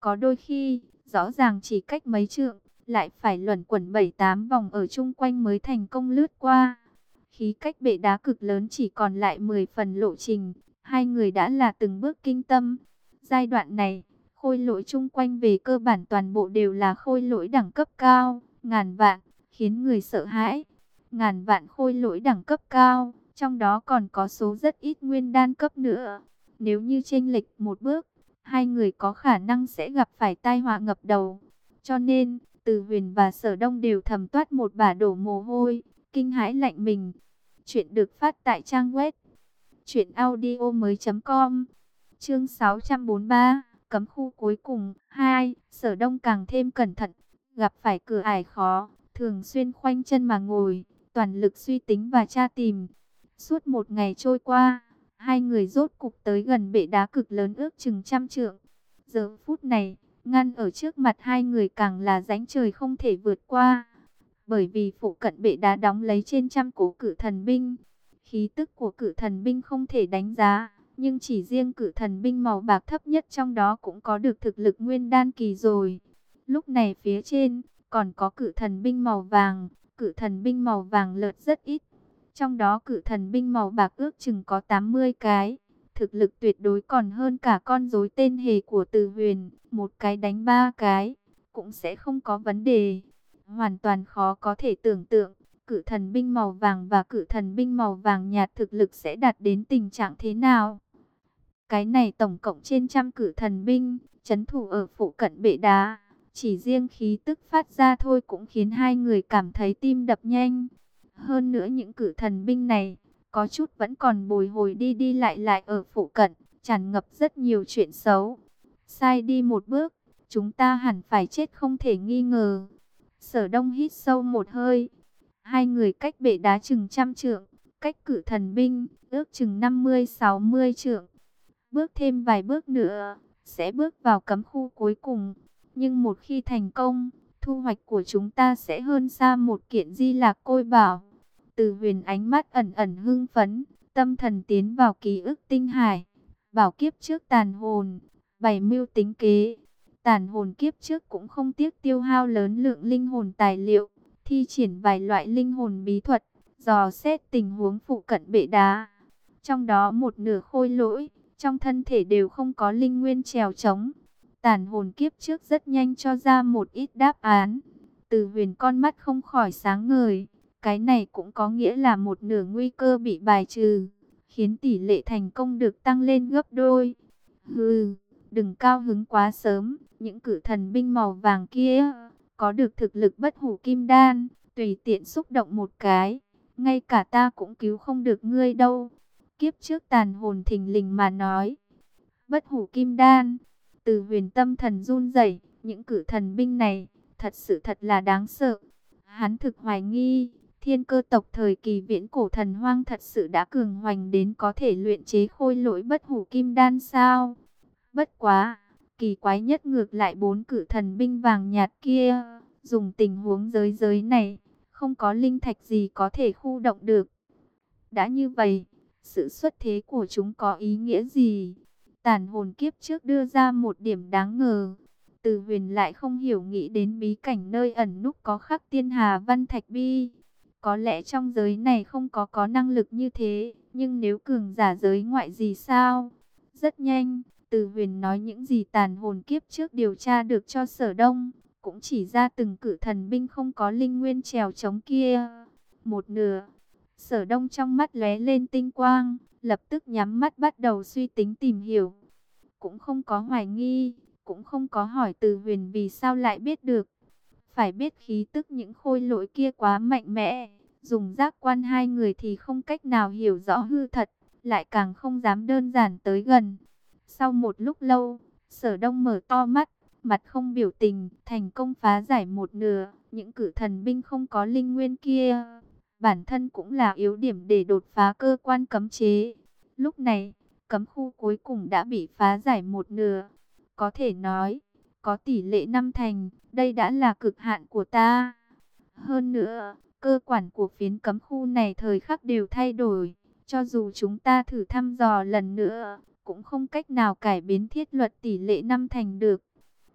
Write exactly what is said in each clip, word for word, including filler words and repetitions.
có đôi khi, rõ ràng chỉ cách mấy trượng, lại phải luẩn quẩn bảy tám vòng ở chung quanh mới thành công lướt qua. Khí cách bệ đá cực lớn chỉ còn lại mười phần lộ trình, hai người đã là từng bước kinh tâm. Giai đoạn này, khôi lỗi chung quanh về cơ bản toàn bộ đều là khôi lỗi đẳng cấp cao, ngàn vạn, khiến người sợ hãi. Ngàn vạn khôi lỗi đẳng cấp cao, trong đó còn có số rất ít nguyên đan cấp nữa. Nếu như chênh lệch một bước, hai người có khả năng sẽ gặp phải tai họa ngập đầu. Cho nên, Từ Huyền và Sở Đông đều thầm toát một bả đổ mồ hôi, kinh hãi lạnh mình. Chuyện được phát tại trang web truyện audio mới chấm com. Chương sáu trăm bốn mươi ba, cấm khu cuối cùng hai. Sở Đông càng thêm cẩn thận, gặp phải cửa ải khó, thường xuyên khoanh chân mà ngồi, toàn lực suy tính và tra tìm. Suốt một ngày trôi qua, hai người rốt cục tới gần bệ đá cực lớn ước chừng trăm trượng. Giờ phút này, ngăn ở trước mặt hai người càng là rãnh trời không thể vượt qua. Bởi vì phụ cận bệ đá đóng lấy trên trăm cố cự thần binh. Khí tức của cự thần binh không thể đánh giá, nhưng chỉ riêng cự thần binh màu bạc thấp nhất trong đó cũng có được thực lực nguyên đan kỳ rồi. Lúc này phía trên, còn có cự thần binh màu vàng, cự thần binh màu vàng lợt rất ít. Trong đó cự thần binh màu bạc ước chừng có tám mươi cái. Thực lực tuyệt đối còn hơn cả con rối tên hề của Từ Huyền, một cái đánh ba cái, cũng sẽ không có vấn đề. Hoàn toàn khó có thể tưởng tượng, cự thần binh màu vàng và cự thần binh màu vàng nhạt thực lực sẽ đạt đến tình trạng thế nào. Cái này tổng cộng trên trăm cự thần binh, trấn thủ ở phụ cận bệ đá. Chỉ riêng khí tức phát ra thôi cũng khiến hai người cảm thấy tim đập nhanh. Hơn nữa những cự thần binh này, có chút vẫn còn bồi hồi đi đi lại lại ở phụ cận, tràn ngập rất nhiều chuyện xấu. Sai đi một bước, chúng ta hẳn phải chết không thể nghi ngờ. Sở Đông hít sâu một hơi. Hai người cách bệ đá chừng trăm trượng, cách cự thần binh, ước chừng năm mươi sáu mươi trượng. Bước thêm vài bước nữa, sẽ bước vào cấm khu cuối cùng. Nhưng một khi thành công, thu hoạch của chúng ta sẽ hơn xa một kiện di lạc côi bảo. Từ Huyền ánh mắt ẩn ẩn hưng phấn, tâm thần tiến vào ký ức tinh hải. Bảo kiếp trước tàn hồn, bày mưu tính kế. Tàn hồn kiếp trước cũng không tiếc tiêu hao lớn lượng linh hồn tài liệu, thi triển vài loại linh hồn bí thuật, dò xét tình huống phụ cận bệ đá. Trong đó một nửa khôi lỗi, trong thân thể đều không có linh nguyên trèo trống. Tàn hồn kiếp trước rất nhanh cho ra một ít đáp án. Từ Huyền con mắt không khỏi sáng ngời. Cái này cũng có nghĩa là một nửa nguy cơ bị bài trừ, khiến tỷ lệ thành công được tăng lên gấp đôi. Hừ, đừng cao hứng quá sớm, những cử thần binh màu vàng kia, có được thực lực bất hủ kim đan, tùy tiện xúc động một cái, ngay cả ta cũng cứu không được ngươi đâu. Kiếp trước tàn hồn thình lình mà nói. Bất hủ kim đan, Từ Huyền tâm thần run rẩy, những cử thần binh này, thật sự thật là đáng sợ. Hắn thực hoài nghi, thiên cơ tộc thời kỳ viễn cổ thần hoang thật sự đã cường hoành đến có thể luyện chế khôi lỗi bất hủ kim đan sao? Bất quá, kỳ quái nhất ngược lại bốn cự thần binh vàng nhạt kia, dùng tình huống giới giới này, không có linh thạch gì có thể khu động được. Đã như vậy, sự xuất thế của chúng có ý nghĩa gì? Tàn hồn kiếp trước đưa ra một điểm đáng ngờ. Từ Huyền lại không hiểu nghĩ đến bí cảnh nơi ẩn núp có khắc tiên hà văn thạch bi. Có lẽ trong giới này không có có năng lực như thế, nhưng nếu cường giả giới ngoại gì sao? Rất nhanh, Từ Huyền nói những gì tàn hồn kiếp trước điều tra được cho Sở Đông, cũng chỉ ra từng cự thần binh không có linh nguyên trèo chống kia. Một nửa, Sở Đông trong mắt lóe lên tinh quang, lập tức nhắm mắt bắt đầu suy tính tìm hiểu. Cũng không có hoài nghi, cũng không có hỏi Từ Huyền vì sao lại biết được. Phải biết khí tức những khôi lỗi kia quá mạnh mẽ, dùng giác quan hai người thì không cách nào hiểu rõ hư thật, lại càng không dám đơn giản tới gần. Sau một lúc lâu, Sở Đông mở to mắt, mặt không biểu tình, thành công phá giải một nửa, những cử thần binh không có linh nguyên kia. Bản thân cũng là yếu điểm để đột phá cơ quan cấm chế. Lúc này, cấm khu cuối cùng đã bị phá giải một nửa. Có thể nói, có tỷ lệ năm thành, đây đã là cực hạn của ta. Hơn nữa, cơ quản của phiến cấm khu này thời khắc đều thay đổi. Cho dù chúng ta thử thăm dò lần nữa, cũng không cách nào cải biến thiết luật tỷ lệ năm thành được.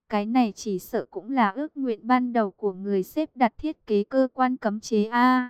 Cái này chỉ sợ cũng là ước nguyện ban đầu của người xếp đặt thiết kế cơ quan cấm chế a.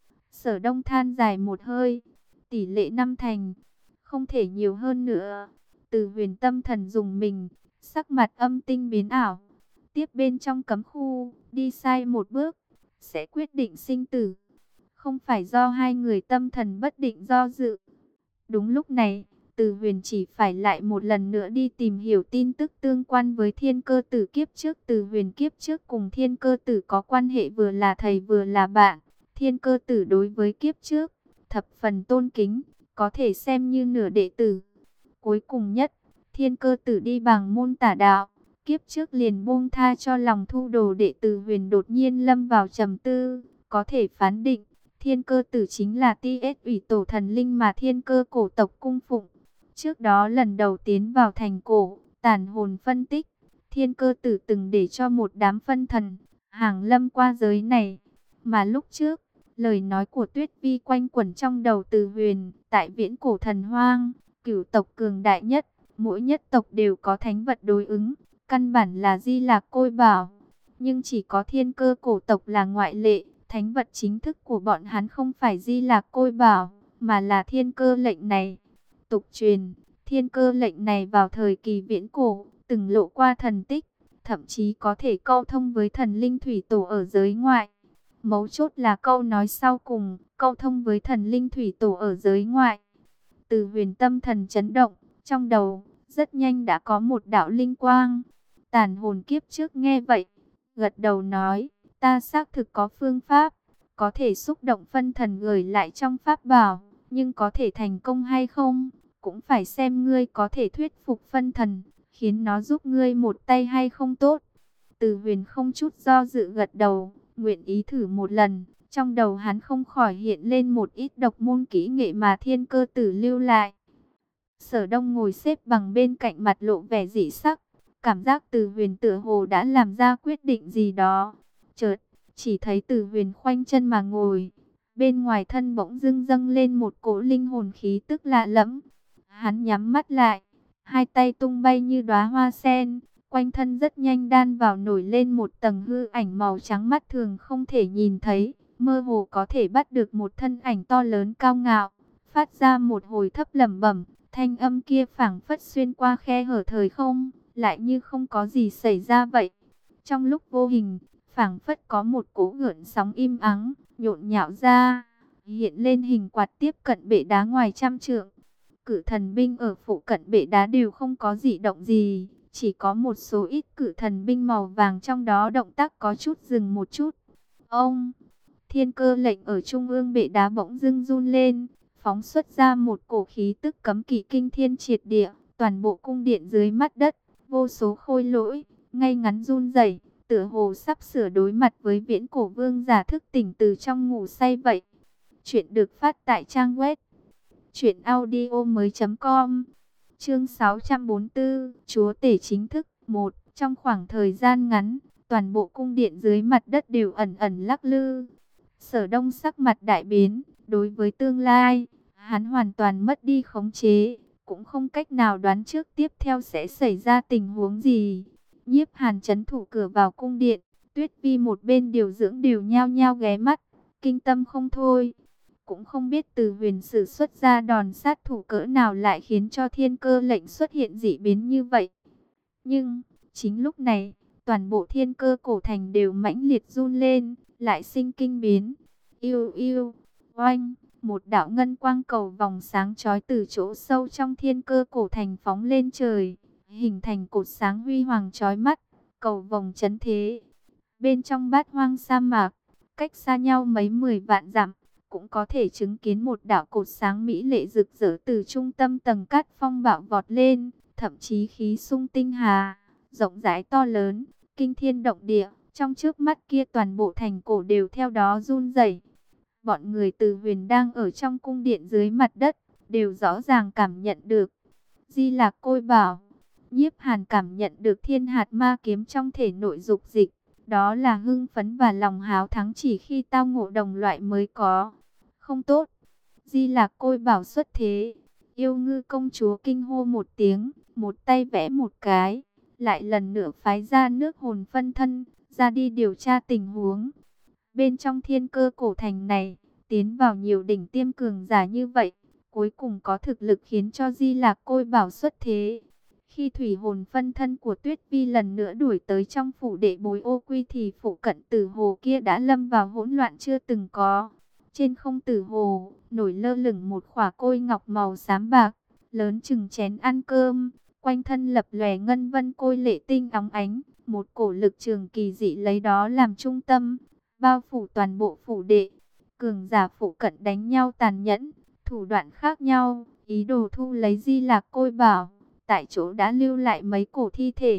Sở Đông than dài một hơi, tỷ lệ năm thành, không thể nhiều hơn nữa. Từ Huyền tâm thần dùng mình, sắc mặt âm tinh biến ảo. Tiếp bên trong cấm khu, đi sai một bước, sẽ quyết định sinh tử. Không phải do hai người tâm thần bất định do dự. Đúng lúc này, Từ Huyền chỉ phải lại một lần nữa đi tìm hiểu tin tức tương quan với Thiên Cơ Tử kiếp trước. Từ Huyền kiếp trước cùng Thiên Cơ Tử có quan hệ vừa là thầy vừa là bạn. Thiên Cơ Tử đối với kiếp trước, thập phần tôn kính, có thể xem như nửa đệ tử. Cuối cùng nhất, Thiên Cơ Tử đi bằng môn tả đạo, kiếp trước liền buông tha cho lòng thu đồ đệ. Từ Huyền đột nhiên lâm vào trầm tư, có thể phán định, Thiên Cơ Tử chính là tê ét ủy tổ thần linh mà Thiên Cơ cổ tộc cung phụng. Trước đó lần đầu tiến vào thành cổ, tản hồn phân tích, Thiên Cơ Tử từng để cho một đám phân thần, hàng lâm qua giới này. Mà lúc trước, lời nói của Tuyết Vi quanh quẩn trong đầu Từ Huyền, tại viễn cổ thần hoang, cửu tộc cường đại nhất, mỗi nhất tộc đều có thánh vật đối ứng, căn bản là Di Lạc Côi Bảo. Nhưng chỉ có Thiên Cơ cổ tộc là ngoại lệ, thánh vật chính thức của bọn hắn không phải Di Lạc Côi Bảo, mà là Thiên Cơ lệnh này. Tục truyền, Thiên Cơ lệnh này vào thời kỳ viễn cổ, từng lộ qua thần tích, thậm chí có thể câu thông với thần linh thủy tổ ở giới ngoại. Mấu chốt là câu nói sau cùng, câu thông với thần linh thủy tổ ở giới ngoại. Từ Huyền tâm thần chấn động, trong đầu, rất nhanh đã có một đạo linh quang. Tản hồn kiếp trước nghe vậy, gật đầu nói, ta xác thực có phương pháp, có thể xúc động phân thần gửi lại trong pháp bảo, nhưng có thể thành công hay không, cũng phải xem ngươi có thể thuyết phục phân thần, khiến nó giúp ngươi một tay hay không tốt. Từ Huyền không chút do dự gật đầu, nguyện ý thử một lần. Trong đầu hắn không khỏi hiện lên một ít độc môn kỹ nghệ mà Thiên Cơ Tử lưu lại. Sở Đông ngồi xếp bằng bên cạnh, mặt lộ vẻ dị sắc, cảm giác Từ Huyền tựa hồ đã làm ra quyết định gì đó. Chợt, chỉ thấy Từ Huyền khoanh chân mà ngồi, bên ngoài thân bỗng dưng dâng lên một cỗ linh hồn khí tức lạ lẫm. Hắn nhắm mắt lại, hai tay tung bay như đóa hoa sen, quanh thân rất nhanh đan vào nổi lên một tầng hư ảnh màu trắng mắt thường không thể nhìn thấy, mơ hồ có thể bắt được một thân ảnh to lớn cao ngạo, phát ra một hồi thấp lẩm bẩm, thanh âm kia phảng phất xuyên qua khe hở thời không, lại như không có gì xảy ra vậy. Trong lúc vô hình, phảng phất có một cỗ gợn sóng im ắng, nhộn nhạo ra, hiện lên hình quạt tiếp cận bệ đá ngoài trăm trượng. Cử thần binh ở phụ cận bệ đá đều không có dị động gì, chỉ có một số ít cử thần binh màu vàng trong đó động tác có chút dừng một chút. Ông, Thiên Cơ lệnh ở trung ương bệ đá bỗng dưng run lên, phóng xuất ra một cổ khí tức cấm kỵ kinh thiên triệt địa, toàn bộ cung điện dưới mặt đất, vô số khôi lỗi, ngay ngắn run rẩy, tựa hồ sắp sửa đối mặt với viễn cổ vương giả thức tỉnh từ trong ngủ say vậy. Chuyện được phát tại trang web truyện audio mới chấm com. Chương sáu trăm bốn mươi tư, Chúa tể chính thức. Một, trong khoảng thời gian ngắn, toàn bộ cung điện dưới mặt đất đều ẩn ẩn lắc lư. Sở Đông sắc mặt đại biến, đối với tương lai, hắn hoàn toàn mất đi khống chế, cũng không cách nào đoán trước tiếp theo sẽ xảy ra tình huống gì. Nhiếp Hàn trấn thủ cửa vào cung điện, Tuyết Vi một bên điều dưỡng đều nhao nhao ghé mắt, kinh tâm không thôi. Cũng không biết Từ Huyền sử xuất ra đòn sát thủ cỡ nào lại khiến cho Thiên Cơ lệnh xuất hiện dị biến như vậy. Nhưng, chính lúc này, toàn bộ Thiên Cơ cổ thành đều mãnh liệt run lên, lại sinh kinh biến. Yêu yêu, oanh, một đạo ngân quang cầu vòng sáng chói từ chỗ sâu trong Thiên Cơ cổ thành phóng lên trời, hình thành cột sáng huy hoàng chói mắt, cầu vòng chấn thế. Bên trong bát hoang sa mạc, cách xa nhau mấy mười vạn dặm, cũng có thể chứng kiến một đạo cột sáng mỹ lệ rực rỡ từ trung tâm tầng cát phong bạo vọt lên, thậm chí khí xung tinh hà, rộng rãi to lớn, kinh thiên động địa, trong trước mắt kia toàn bộ thành cổ đều theo đó run rẩy. Bọn người Từ Huyền đang ở trong cung điện dưới mặt đất, đều rõ ràng cảm nhận được. Di Lạc Côi Bảo, Nhiếp Hàn cảm nhận được thiên hạt ma kiếm trong thể nội dục dịch. Đó là hưng phấn và lòng háo thắng chỉ khi tao ngộ đồng loại mới có. Không tốt. Di Lạc Côi Bảo xuất thế. Yêu Ngư công chúa kinh hô một tiếng, một tay vẽ một cái. lại lần nữa phái ra nước hồn phân thân, ra đi điều tra tình huống. Bên trong thiên cơ cổ thành này, tiến vào nhiều đỉnh tiêm cường giả như vậy, cuối cùng có thực lực khiến cho Di Lạc Côi Bảo xuất thế. Khi thủy hồn phân thân của Tuyết Vi lần nữa đuổi tới trong phủ đệ bối ô quy thì phủ cận tử hồ kia đã lâm vào hỗn loạn chưa từng có. Trên không tử hồ, nổi lơ lửng một khỏa côi ngọc màu xám bạc, lớn chừng chén ăn cơm, quanh thân lập lòe ngân vân côi lệ tinh óng ánh, một cổ lực trường kỳ dị lấy đó làm trung tâm, bao phủ toàn bộ phủ đệ. Cường giả phủ cận đánh nhau tàn nhẫn, thủ đoạn khác nhau, ý đồ thu lấy Di Lạc Côi Bảo, tại chỗ đã lưu lại mấy cổ thi thể.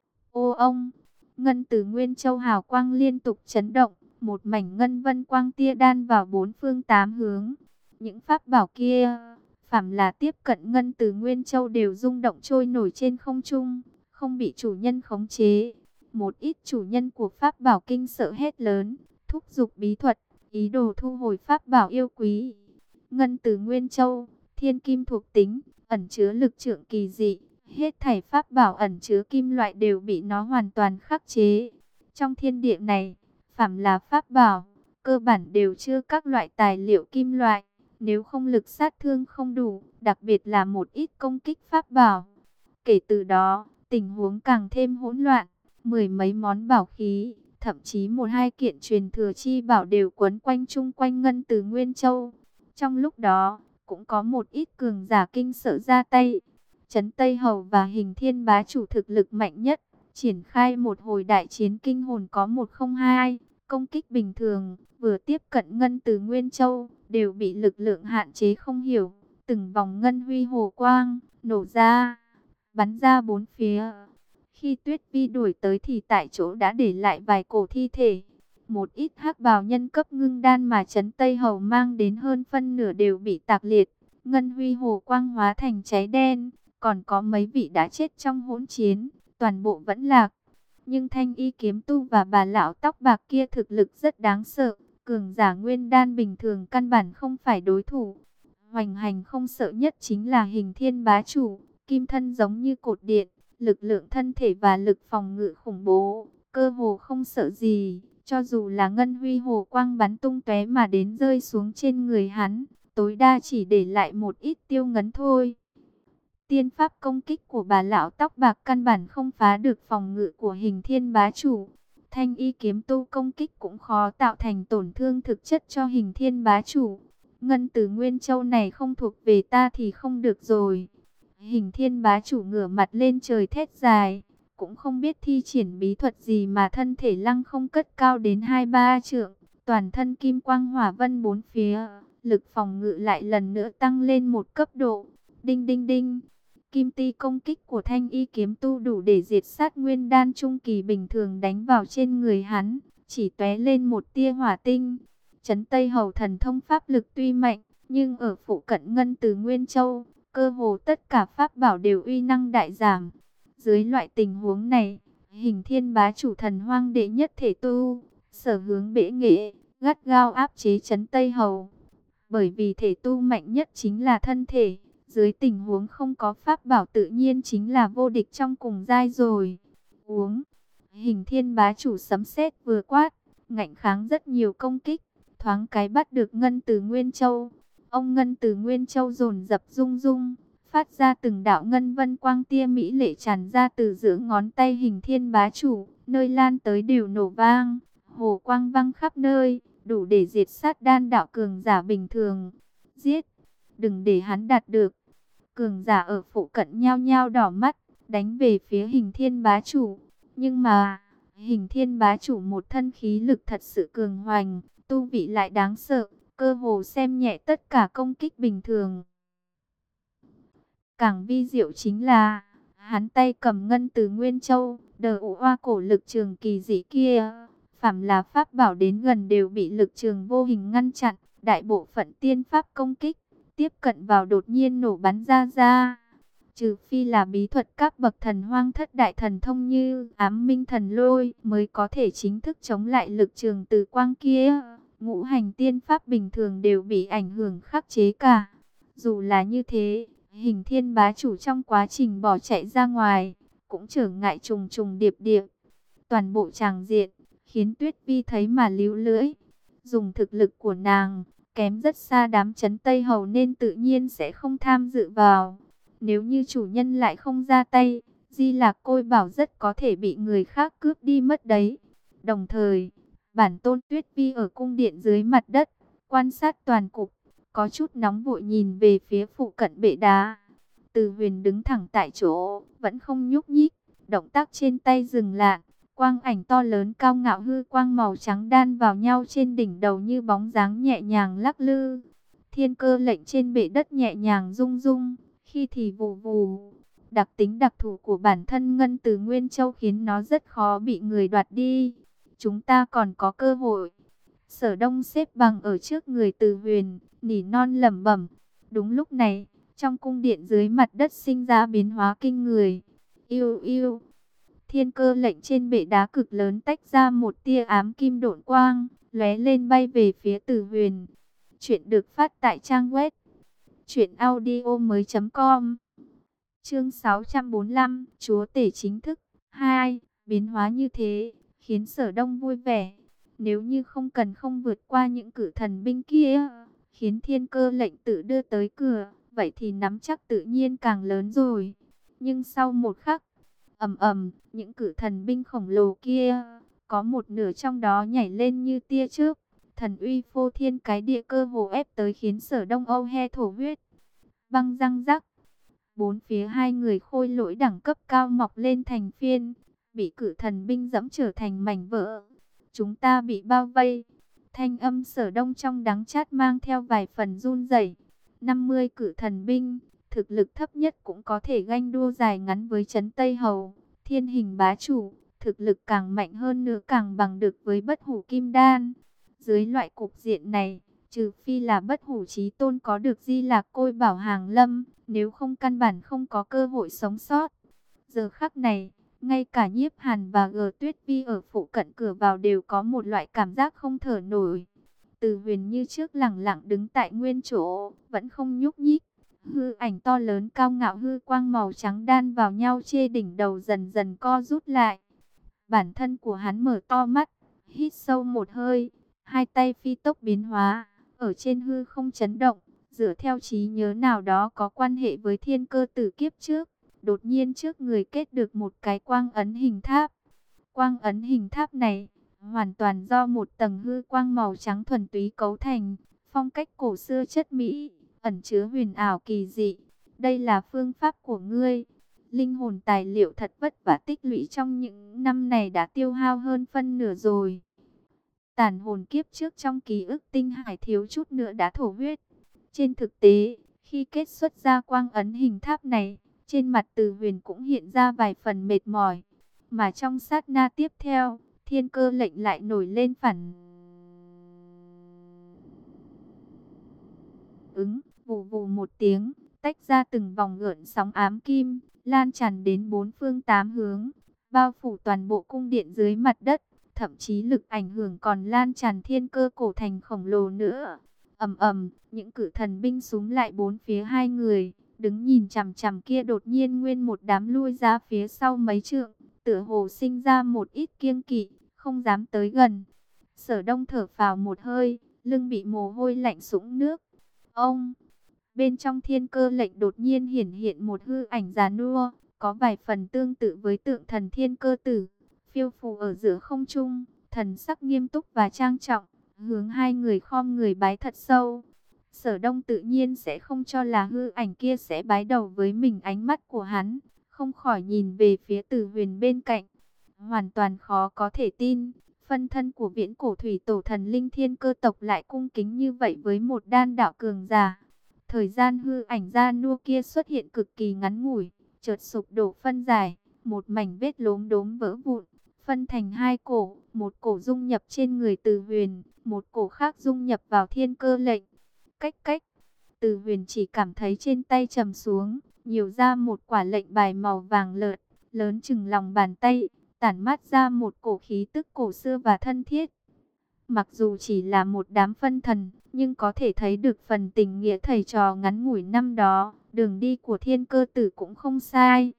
Ô ông, ngân từ Nguyên Châu hào quang liên tục chấn động, một mảnh ngân vân quang tia đan vào bốn phương tám hướng. Những pháp bảo kia, phàm là tiếp cận ngân từ Nguyên Châu đều rung động trôi nổi trên không trung, không bị chủ nhân khống chế. Một ít chủ nhân của pháp bảo kinh sợ hét lớn, thúc giục bí thuật, ý đồ thu hồi pháp bảo yêu quý. Ngân từ Nguyên Châu, thiên kim thuộc tính, ẩn chứa lực trượng kỳ dị, hết thảy pháp bảo ẩn chứa kim loại đều bị nó hoàn toàn khắc chế. Trong thiên địa này, phàm là pháp bảo, cơ bản đều chưa các loại tài liệu kim loại, nếu không lực sát thương không đủ, đặc biệt là một ít công kích pháp bảo. Kể từ đó, tình huống càng thêm hỗn loạn, mười mấy món bảo khí, thậm chí một hai kiện truyền thừa chi bảo đều quấn quanh chung quanh ngân từ Nguyên Châu. Trong lúc đó, cũng có một ít cường giả kinh sợ ra tay. Trấn Tây Hầu và Hình Thiên Bá chủ thực lực mạnh nhất, triển khai một hồi đại chiến kinh hồn có một không hai, công kích bình thường, vừa tiếp cận ngân từ Nguyên Châu, đều bị lực lượng hạn chế không hiểu. Từng vòng ngân huy hồ quang, nổ ra, bắn ra bốn phía. Khi Tuyết Vi đuổi tới thì tại chỗ đã để lại vài cổ thi thể. Một ít hắc bào nhân cấp ngưng đan mà Trấn Tây Hầu mang đến hơn phân nửa đều bị tạc liệt. Ngân huy hồ quang hóa thành cháy đen. Còn có mấy vị đã chết trong hỗn chiến, toàn bộ vẫn lạc. Nhưng Thanh Y kiếm tu và bà lão tóc bạc kia thực lực rất đáng sợ. Cường giả nguyên đan bình thường căn bản không phải đối thủ. Hoành hành không sợ nhất chính là Hình Thiên Bá chủ. Kim thân giống như cột điện, lực lượng thân thể và lực phòng ngự khủng bố, cơ hồ không sợ gì. Cho dù là ngân huy hồ quang bắn tung tóe mà đến rơi xuống trên người hắn, tối đa chỉ để lại một ít tiêu ngấn thôi. Tiên pháp công kích của bà lão tóc bạc căn bản không phá được phòng ngự của Hình Thiên Bá chủ. Thanh Y kiếm tu công kích cũng khó tạo thành tổn thương thực chất cho Hình Thiên Bá chủ. Ngân từ Nguyên Châu này không thuộc về ta thì không được rồi. Hình Thiên Bá chủ ngửa mặt lên trời thét dài, cũng không biết thi triển bí thuật gì mà thân thể lăng không cất cao đến hai ba trượng, toàn thân kim quang hỏa vân bốn phía, lực phòng ngự lại lần nữa tăng lên một cấp độ. Đinh đinh đinh, kim ti công kích của Thanh Y kiếm tu đủ để diệt sát nguyên đan trung kỳ bình thường đánh vào trên người hắn, chỉ tóe lên một tia hỏa tinh. Trấn Tây Hầu thần thông pháp lực tuy mạnh, nhưng ở phụ cận ngân từ Nguyên Châu, cơ hồ tất cả pháp bảo đều uy năng đại giảm. Dưới loại tình huống này, Hình Thiên Bá chủ thần hoang đệ nhất thể tu, sở hướng bể nghệ, gắt gao áp chế Trấn Tây Hầu. Bởi vì thể tu mạnh nhất chính là thân thể, dưới tình huống không có pháp bảo tự nhiên chính là vô địch trong cùng giai rồi. Uống, Hình Thiên Bá chủ sấm sét vừa quát, ngạnh kháng rất nhiều công kích, thoáng cái bắt được ngân từ Nguyên Châu. Ông ngân từ Nguyên Châu dồn dập rung rung, phát ra từng đạo ngân vân quang tia mỹ lệ tràn ra từ giữa ngón tay Hình Thiên Bá chủ, nơi lan tới đều nổ vang, hồ quang văng khắp nơi, đủ để diệt sát đan đạo cường giả bình thường. Giết, đừng để hắn đạt được. Cường giả ở phụ cận nhao nhao đỏ mắt, đánh về phía Hình Thiên Bá chủ. Nhưng mà, Hình Thiên Bá chủ một thân khí lực thật sự cường hoành, tu vị lại đáng sợ, cơ hồ xem nhẹ tất cả công kích bình thường. Càng vi diệu chính là, hắn tay cầm ngân từ Nguyên Châu, đờ ủ oa cổ lực trường kỳ dị kia. Phàm là pháp bảo đến gần đều bị lực trường vô hình ngăn chặn, đại bộ phận tiên pháp công kích, tiếp cận vào đột nhiên nổ bắn ra ra. Trừ phi là bí thuật các bậc thần hoang thất đại thần thông như ám minh thần lôi mới có thể chính thức chống lại lực trường từ quang kia. Ngũ hành tiên pháp bình thường đều bị ảnh hưởng khắc chế cả. Dù là như thế, Hình Thiên Bá chủ trong quá trình bỏ chạy ra ngoài, cũng trở ngại trùng trùng điệp điệp. Toàn bộ tràng diện khiến Tuyết Vi thấy mà líu lưỡi. Dùng thực lực của nàng kém rất xa đám trấn Tây Hầu nên tự nhiên sẽ không tham dự vào. Nếu như chủ nhân lại không ra tay, Di Lạc Côi Bảo rất có thể bị người khác cướp đi mất đấy. Đồng thời, bản tôn Tuyết Vi ở cung điện dưới mặt đất, quan sát toàn cục, có chút nóng vội nhìn về phía phụ cận bệ đá. Từ Huyền đứng thẳng tại chỗ, vẫn không nhúc nhích, động tác trên tay dừng lại. Quang ảnh to lớn cao ngạo hư quang màu trắng đan vào nhau trên đỉnh đầu như bóng dáng nhẹ nhàng lắc lư. Thiên cơ lệnh trên bệ đất nhẹ nhàng rung rung, khi thì vù vù. Đặc tính đặc thù của bản thân Ngân Từ Nguyên Châu khiến nó rất khó bị người đoạt đi. Chúng ta còn có cơ hội. Sở Đông xếp bằng ở trước người Từ Huyền, nỉ non lẩm bẩm. Đúng lúc này, trong cung điện dưới mặt đất sinh ra biến hóa kinh người. Yêu yêu. Thiên cơ lệnh trên bệ đá cực lớn tách ra một tia ám kim độn quang, lóe lên bay về phía Từ Huyền. Chuyện được phát tại trang web truyện audio mới chấm com. Chương sáu trăm bốn mươi lăm, Chúa tể chính thức. hai. Biến hóa như thế khiến Sở Đông vui vẻ. Nếu như không cần không vượt qua những cử thần binh kia, khiến thiên cơ lệnh tự đưa tới cửa, vậy thì nắm chắc tự nhiên càng lớn rồi. Nhưng sau một khắc, ầm ầm, những cử thần binh khổng lồ kia, có một nửa trong đó nhảy lên như tia chớp, thần uy phô thiên cái địa cơ hồ ép tới khiến Sở Đông Âu he thổ huyết. Băng răng rắc, bốn phía hai người khôi lỗi đẳng cấp cao mọc lên thành phiên, bị cử thần binh dẫm trở thành mảnh vỡ. Chúng ta bị bao vây. Thanh âm Sở Đông trong đắng chát mang theo vài phần run rẩy. năm mươi cử thần binh, thực lực thấp nhất cũng có thể ganh đua dài ngắn với trấn Tây Hầu, Thiên Hình bá chủ, thực lực càng mạnh hơn nữa càng bằng được với Bất Hủ Kim Đan. Dưới loại cục diện này, trừ phi là Bất Hủ Chí Tôn có được Di Lạc Côi Bảo hàng lâm, nếu không căn bản không có cơ hội sống sót. Giờ khắc này, ngay cả Nhiếp Hàn và G Tuyết Vi ở phụ cận cửa vào đều có một loại cảm giác không thở nổi. Từ Huyền như trước lẳng lặng đứng tại nguyên chỗ, vẫn không nhúc nhích. Hư ảnh to lớn cao ngạo hư quang màu trắng đan vào nhau trên đỉnh đầu dần dần co rút lại. Bản thân của hắn mở to mắt, hít sâu một hơi, hai tay phi tốc biến hóa, ở trên hư không chấn động, dựa theo trí nhớ nào đó có quan hệ với thiên cơ tử kiếp trước. Đột nhiên trước người kết được một cái quang ấn hình tháp. Quang ấn hình tháp này hoàn toàn do một tầng hư quang màu trắng thuần túy cấu thành, phong cách cổ xưa chất mỹ, ẩn chứa huyền ảo kỳ dị. Đây là phương pháp của ngươi. Linh hồn tài liệu thật vất vả tích lũy trong những năm này đã tiêu hao hơn phân nửa rồi. Tàn hồn kiếp trước trong ký ức tinh hải thiếu chút nữa đã thổ huyết. Trên thực tế, khi kết xuất ra quang ấn hình tháp này, trên mặt Từ Huyền cũng hiện ra vài phần mệt mỏi. Mà trong sát na tiếp theo, thiên cơ lệnh lại nổi lên phản ứng, vù vù một tiếng, tách ra từng vòng gợn sóng ám kim, lan tràn đến bốn phương tám hướng, bao phủ toàn bộ cung điện dưới mặt đất, thậm chí lực ảnh hưởng còn lan tràn thiên cơ cổ thành khổng lồ nữa. Ầm ầm, những cử thần binh súng lại bốn phía hai người, đứng nhìn chằm chằm kia đột nhiên nguyên một đám lui ra phía sau mấy trượng, tựa hồ sinh ra một ít kiêng kỵ, không dám tới gần. Sở Đông thở phào một hơi, lưng bị mồ hôi lạnh sũng nước. Ông, bên trong thiên cơ lệnh đột nhiên hiển hiện một hư ảnh già nua, có vài phần tương tự với tượng thần thiên cơ tử, phiêu phù ở giữa không trung, thần sắc nghiêm túc và trang trọng, hướng hai người khom người bái thật sâu. Sở Đông tự nhiên sẽ không cho là hư ảnh kia sẽ bái đầu với mình, ánh mắt của hắn không khỏi nhìn về phía Từ Huyền bên cạnh. Hoàn toàn khó có thể tin, phân thân của viễn cổ thủy tổ thần linh thiên cơ tộc lại cung kính như vậy với một đan đạo cường giả. Thời gian hư ảnh gia nua kia xuất hiện cực kỳ ngắn ngủi, chợt sụp đổ phân giải, một mảnh vết lốm đốm vỡ vụn, phân thành hai cổ, một cổ dung nhập trên người Từ Huyền, một cổ khác dung nhập vào thiên cơ lệnh. Cách cách, Từ Huyền chỉ cảm thấy trên tay trầm xuống, nhiều ra một quả lệnh bài màu vàng lợt, lớn chừng lòng bàn tay, tản mát ra một cổ khí tức cổ xưa và thân thiết. Mặc dù chỉ là một đám phân thần, nhưng có thể thấy được phần tình nghĩa thầy trò ngắn ngủi năm đó, đường đi của thiên cơ tử cũng không sai.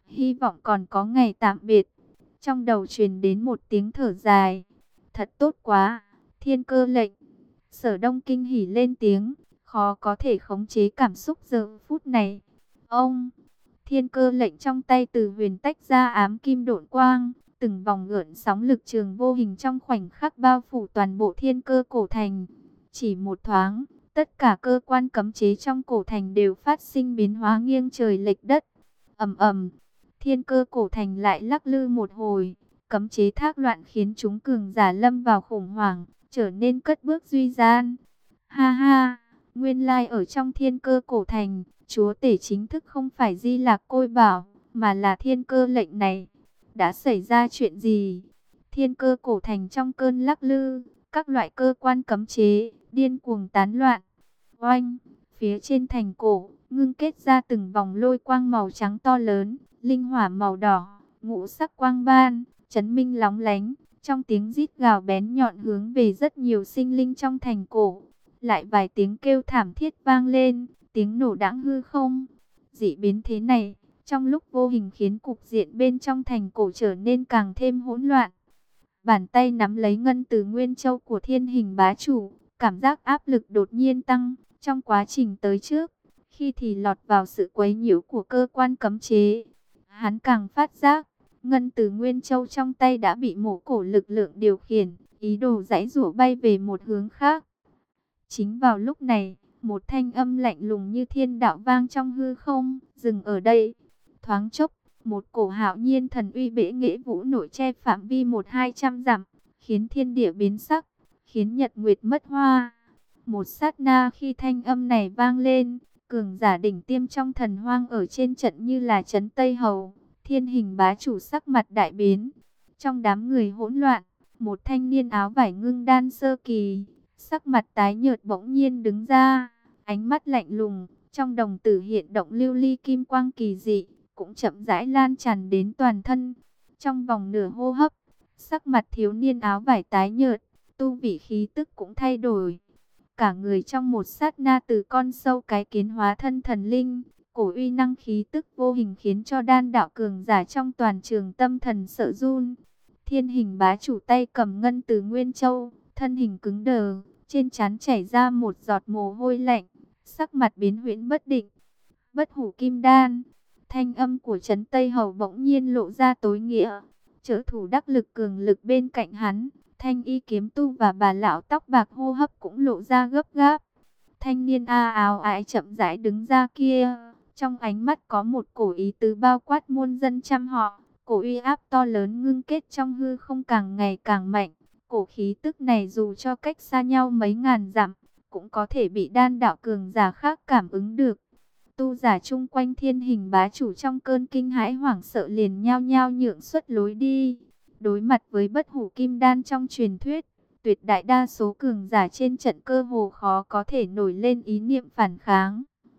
hy vọng còn có ngày tạm biệt. Trong đầu truyền đến một tiếng thở dài. Thật tốt quá, thiên cơ lệnh. Sở Đông kinh hỉ lên tiếng, khó có thể khống chế cảm xúc giờ phút này. Ông, thiên cơ lệnh trong tay Từ Huyền tách ra ám kim độn quang, từng vòng gợn sóng lực trường vô hình trong khoảnh khắc bao phủ toàn bộ thiên cơ cổ thành. Chỉ một thoáng, tất cả cơ quan cấm chế trong cổ thành đều phát sinh biến hóa nghiêng trời lệch đất. Ầm ầm, thiên cơ cổ thành lại lắc lư một hồi, cấm chế thác loạn khiến chúng cường giả lâm vào khủng hoảng, trở nên cất bước duy gian. Ha ha, nguyên lai ở trong thiên cơ cổ thành, chúa tể chính thức không phải Di Lạc Côi Bảo, mà là thiên cơ lệnh này. Đã xảy ra chuyện gì? Thiên cơ cổ thành trong cơn lắc lư, các loại cơ quan cấm chế điên cuồng tán loạn. Oanh, phía trên thành cổ, ngưng kết ra từng vòng lôi quang màu trắng to lớn, linh hỏa màu đỏ, ngũ sắc quang ban, chấn minh lóng lánh, trong tiếng rít gào bén nhọn hướng về rất nhiều sinh linh trong thành cổ. Lại vài tiếng kêu thảm thiết vang lên, tiếng nổ đãng hư không. Dị biến thế này, trong lúc vô hình khiến cục diện bên trong thành cổ trở nên càng thêm hỗn loạn. Bàn tay nắm lấy ngân từ Nguyên Châu của Thiên Hình Bá Chủ, cảm giác áp lực đột nhiên tăng. Trong quá trình tới trước, khi thì lọt vào sự quấy nhiễu của cơ quan cấm chế, hắn càng phát giác, ngân từ Nguyên Châu trong tay đã bị mổ cổ lực lượng điều khiển, ý đồ giãy giụa bay về một hướng khác. Chính vào lúc này, một thanh âm lạnh lùng như thiên đạo vang trong hư không, dừng ở đây. Thoáng chốc, một cổ hạo nhiên thần uy bệ nghệ vũ nổi che phạm vi một hai trăm dặm, khiến thiên địa biến sắc, khiến nhật nguyệt mất hoa. Một sát na khi thanh âm này vang lên, cường giả đỉnh tiêm trong thần hoang ở trên trận như là trấn Tây Hầu, Thiên Hình Bá Chủ sắc mặt đại biến. Trong đám người hỗn loạn, một thanh niên áo vải ngưng đan sơ kỳ, sắc mặt tái nhợt bỗng nhiên đứng ra, ánh mắt lạnh lùng, trong đồng tử hiện động lưu ly kim quang kỳ dị, cũng chậm rãi lan tràn đến toàn thân. Trong vòng nửa hô hấp, sắc mặt thiếu niên áo vải tái nhợt, tu vị khí tức cũng thay đổi. Cả người trong một sát na từ con sâu cái kiến hóa thân thần linh, cổ uy năng khí tức vô hình khiến cho đan đạo cường giả trong toàn trường tâm thần sợ run. Thiên Hình Bá Chủ tay cầm ngân từ Nguyên Châu, thân hình cứng đờ, trên trán chảy ra một giọt mồ hôi lạnh, sắc mặt biến huyễn bất định. Bất hủ kim đan, thanh âm của trấn Tây Hầu bỗng nhiên lộ ra tối nghĩa. Trợ thủ đắc lực cường lực bên cạnh hắn, Thanh Y kiếm tu và bà lão tóc bạc hô hấp cũng lộ ra gấp gáp. Thanh niên a áo ái chậm rãi đứng ra kia, trong ánh mắt có một cổ ý tứ bao quát muôn dân trăm họ, cổ uy áp to lớn ngưng kết trong hư không càng ngày càng mạnh. Cổ khí tức này dù cho cách xa nhau mấy ngàn dặm, cũng có thể bị đan đạo cường giả khác cảm ứng được. Tu giả chung quanh Thiên Hình Bá Chủ trong cơn kinh hãi hoảng sợ liền nhao nhao nhượng xuất lối đi. Đối mặt với bất hủ kim đan trong truyền thuyết, tuyệt đại đa số cường giả trên trận cơ hồ khó có thể nổi lên ý niệm phản kháng.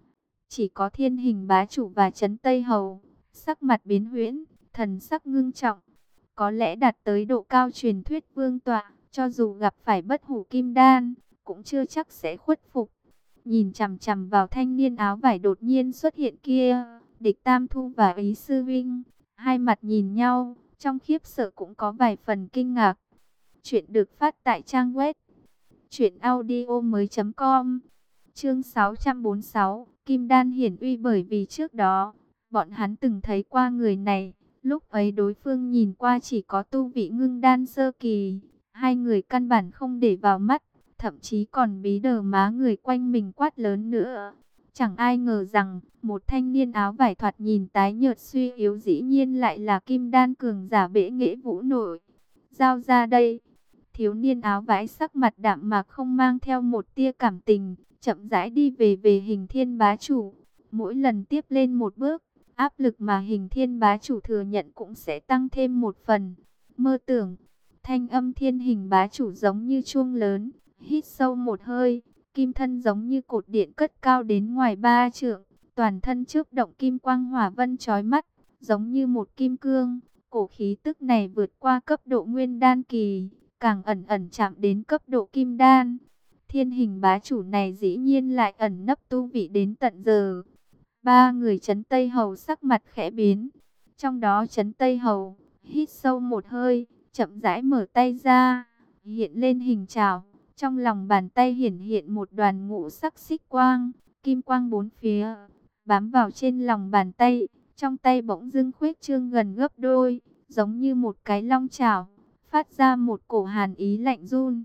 Chỉ có Thiên Hình Bá Chủ và trấn Tây Hầu, sắc mặt biến huyễn, thần sắc ngưng trọng. Có lẽ đạt tới độ cao truyền thuyết vương tọa, cho dù gặp phải bất hủ kim đan, cũng chưa chắc sẽ khuất phục. Nhìn chằm chằm vào thanh niên áo vải đột nhiên xuất hiện kia, Địch Tam Thu và Ý Sư Vinh, hai mặt nhìn nhau, trong khiếp sợ cũng có vài phần kinh ngạc. Chuyện được phát tại trang web truyện audio mới chấm com. Chương sáu trăm bốn mươi sáu, Kim Đan hiển uy. Bởi vì trước đó, bọn hắn từng thấy qua người này, lúc ấy đối phương nhìn qua chỉ có tu vị ngưng đan sơ kỳ, hai người căn bản không để vào mắt, thậm chí còn bí đờ má người quanh mình quát lớn nữa. Chẳng ai ngờ rằng, một thanh niên áo vải thoạt nhìn tái nhợt suy yếu dĩ nhiên lại là kim đan cường giả bệ nghệ vũ nổi. Giao ra đây. Thiếu niên áo vải sắc mặt đạm mạc không mang theo một tia cảm tình, chậm rãi đi về về Hình Thiên Bá Chủ. Mỗi lần tiếp lên một bước, áp lực mà Hình Thiên Bá Chủ thừa nhận cũng sẽ tăng thêm một phần. Mơ tưởng, thanh âm Thiên Hình Bá Chủ giống như chuông lớn, hít sâu một hơi. Kim thân giống như cột điện cất cao đến ngoài ba trượng, toàn thân chớp động kim quang hỏa vân chói mắt, giống như một kim cương. Cổ khí tức này vượt qua cấp độ nguyên đan kỳ, càng ẩn ẩn chạm đến cấp độ kim đan. Thiên Hình Bá Chủ này dĩ nhiên lại ẩn nấp tu vị đến tận giờ. Ba người trấn Tây Hầu sắc mặt khẽ biến. Trong đó Trấn Tây Hầu hít sâu một hơi, chậm rãi mở tay ra, hiện lên hình trảo. Trong lòng bàn tay hiển hiện một đoàn ngũ sắc xích quang, kim quang bốn phía, bám vào trên lòng bàn tay. Trong tay bỗng dưng khuếch trương gần gấp đôi, giống như một cái long chảo, phát ra một cổ hàn ý lạnh run.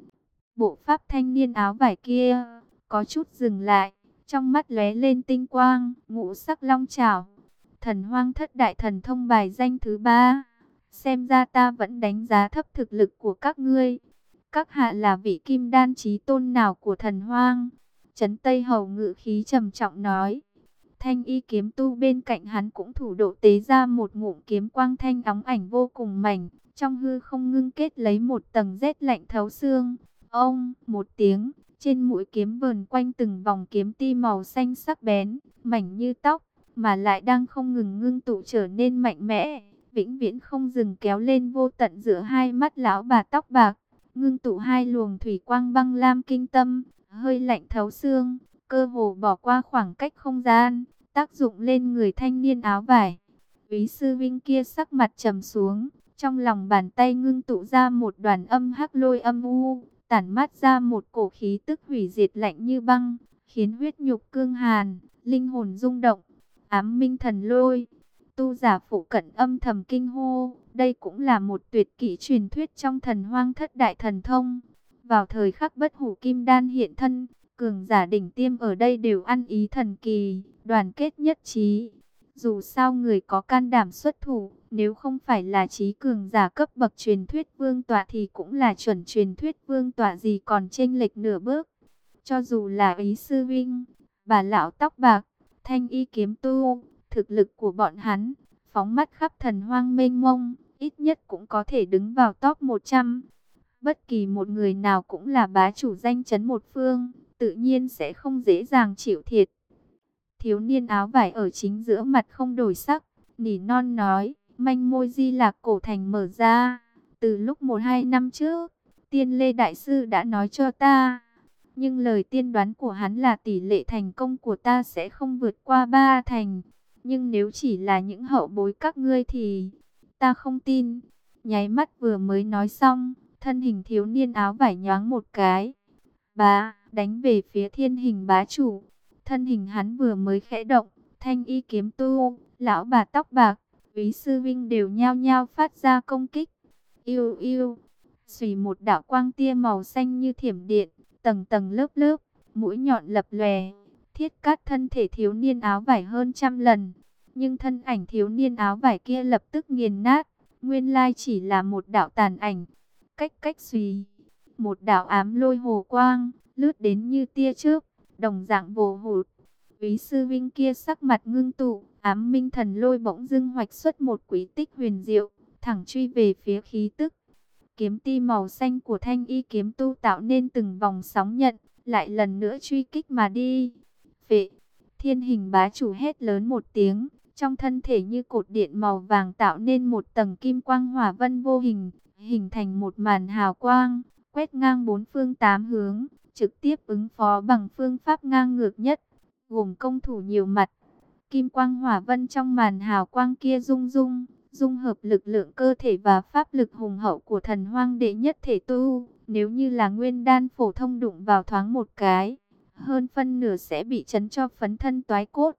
Bộ pháp thanh niên áo vải kia có chút dừng lại, trong mắt lóe lên tinh quang, ngũ sắc long chảo. Thần Hoang Thất Đại Thần Thông bài danh thứ ba. Xem ra ta vẫn đánh giá thấp thực lực của các ngươi. Các hạ là vị kim đan chí tôn nào của Thần Hoang? Trấn Tây Hầu ngự khí trầm trọng nói. Thanh y kiếm tu bên cạnh hắn cũng thủ độ tế ra một ngụm kiếm quang thanh óng ảnh vô cùng mảnh, trong hư không ngưng kết lấy một tầng rét lạnh thấu xương. Ông, một tiếng, trên mũi kiếm vờn quanh từng vòng kiếm ti màu xanh sắc bén, mảnh như tóc, mà lại đang không ngừng ngưng tụ trở nên mạnh mẽ, vĩnh viễn không dừng kéo lên vô tận giữa hai mắt lão bà tóc bạc, ngưng tụ hai luồng thủy quang băng lam kinh tâm, hơi lạnh thấu xương, cơ hồ bỏ qua khoảng cách không gian, tác dụng lên người thanh niên áo vải. Úy sư vinh kia sắc mặt trầm xuống, trong lòng bàn tay ngưng tụ ra một đoàn âm hắc lôi âm u, tản mát ra một cổ khí tức hủy diệt lạnh như băng, khiến huyết nhục cương hàn, linh hồn rung động. Ám minh thần lôi, tu giả phụ cận âm thầm kinh hô, đây cũng là một tuyệt kỹ truyền thuyết trong Thần Hoang Thất Đại Thần Thông. Vào thời khắc bất hủ kim đan hiện thân, cường giả đỉnh tiêm ở đây đều ăn ý thần kỳ, đoàn kết nhất trí. Dù sao người có can đảm xuất thủ, nếu không phải là trí cường giả cấp bậc truyền thuyết vương tọa thì cũng là chuẩn truyền thuyết vương tọa, gì còn chênh lệch nửa bước. Cho dù là Ý sư vinh, bà lão tóc bạc, thanh y kiếm tu, thực lực của bọn hắn, phóng mắt khắp thần hoang mênh mông, ít nhất cũng có thể đứng vào top một trăm. Bất kỳ một người nào cũng là bá chủ danh chấn một phương, tự nhiên sẽ không dễ dàng chịu thiệt. Thiếu niên áo vải ở chính giữa mặt không đổi sắc, nỉ non nói, manh môi Di Lạc cổ thành mở ra. Từ lúc một hai năm trước, Tiên Lê Đại Sư đã nói cho ta. Nhưng lời tiên đoán của hắn là tỷ lệ thành công của ta sẽ không vượt qua ba thành. Nhưng nếu chỉ là những hậu bối các ngươi thì ta không tin. Nháy mắt vừa mới nói xong, thân hình thiếu niên áo vải nhoáng một cái. Bá, đánh về phía Thiên Hình bá chủ. Thân hình hắn vừa mới khẽ động, thanh y kiếm tu, lão bà tóc bạc, Úy sư vinh đều nhao nhao phát ra công kích. Yêu yêu, xùy một đạo quang tia màu xanh như thiểm điện, tầng tầng lớp lớp, mũi nhọn lập lòe, thiết cắt thân thể thiếu niên áo vải hơn trăm lần. Nhưng thân ảnh thiếu niên áo vải kia lập tức nghiền nát, nguyên lai chỉ là một đạo tàn ảnh. Cách cách xùy, một đạo ám lôi hồ quang, lướt đến như tia chớp, đồng dạng vồ hụt. Úy sư vinh kia sắc mặt ngưng tụ, ám minh thần lôi bỗng dưng hoạch xuất một quý tích huyền diệu, thẳng truy về phía khí tức. Kiếm ti màu xanh của thanh y kiếm tu tạo nên từng vòng sóng nhận, lại lần nữa truy kích mà đi. Phệ, Thiên Hình bá chủ hét lớn một tiếng, trong thân thể như cột điện màu vàng tạo nên một tầng kim quang hỏa vân vô hình, hình thành một màn hào quang, quét ngang bốn phương tám hướng, trực tiếp ứng phó bằng phương pháp ngang ngược nhất, gồm công thủ nhiều mặt. Kim quang hỏa vân trong màn hào quang kia rung rung, dung hợp lực lượng cơ thể và pháp lực hùng hậu của thần hoang đệ nhất thể tu. Nếu như là nguyên đan phổ thông đụng vào thoáng một cái, hơn phân nửa sẽ bị chấn cho phấn thân toái cốt.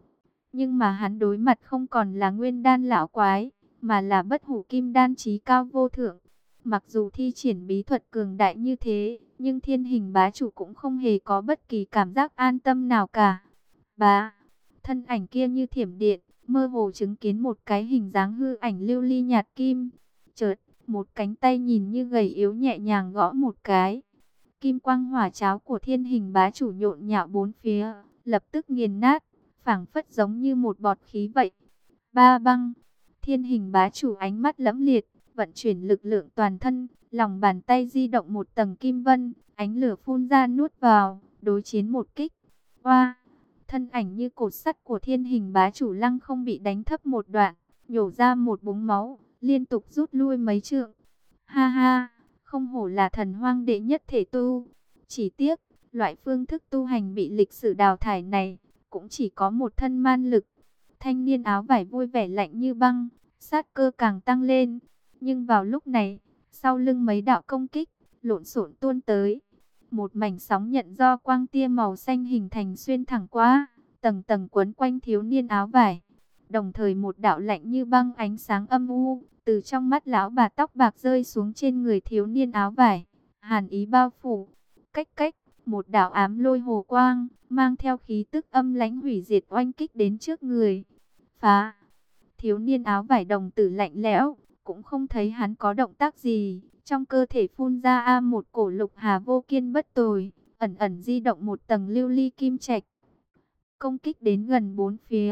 Nhưng mà hắn đối mặt không còn là nguyên đan lão quái, mà là bất hủ kim đan chí cao vô thượng. Mặc dù thi triển bí thuật cường đại như thế, nhưng Thiên Hình bá chủ cũng không hề có bất kỳ cảm giác an tâm nào cả. Bá, thân ảnh kia như thiểm điện, mơ hồ chứng kiến một cái hình dáng hư ảnh lưu ly nhạt kim. Chợt, một cánh tay nhìn như gầy yếu nhẹ nhàng gõ một cái. Kim quang hỏa cháo của Thiên Hình bá chủ nhộn nhạo bốn phía, lập tức nghiền nát, phảng phất giống như một bọt khí vậy. Ba băng, Thiên Hình bá chủ ánh mắt lẫm liệt, vận chuyển lực lượng toàn thân, lòng bàn tay di động một tầng kim vân, ánh lửa phun ra nuốt vào, đối chiến một kích. Oa, thân ảnh như cột sắt của Thiên Hình bá chủ lăng không bị đánh thấp một đoạn, nhổ ra một búng máu, liên tục rút lui mấy trượng. Ha ha, không hổ là thần hoang đệ nhất thể tu. Chỉ tiếc, loại phương thức tu hành bị lịch sử đào thải này, cũng chỉ có một thân man lực. Thanh niên áo vải vui vẻ lạnh như băng, sát cơ càng tăng lên. Nhưng vào lúc này, sau lưng mấy đạo công kích, lộn xộn tuôn tới. Một mảnh sóng nhận do quang tia màu xanh hình thành xuyên thẳng qua, tầng tầng quấn quanh thiếu niên áo vải. Đồng thời một đạo lạnh như băng ánh sáng âm u, từ trong mắt lão bà tóc bạc rơi xuống trên người thiếu niên áo vải. Hàn ý bao phủ, cách cách, một đạo ám lôi hồ quang, mang theo khí tức âm lãnh hủy diệt oanh kích đến trước người. Phá! Thiếu niên áo vải đồng tử lạnh lẽo, cũng không thấy hắn có động tác gì. Trong cơ thể phun ra a một cổ lục hà vô kiên bất tồi, ẩn ẩn di động một tầng lưu ly kim trạch. Công kích đến gần bốn phía.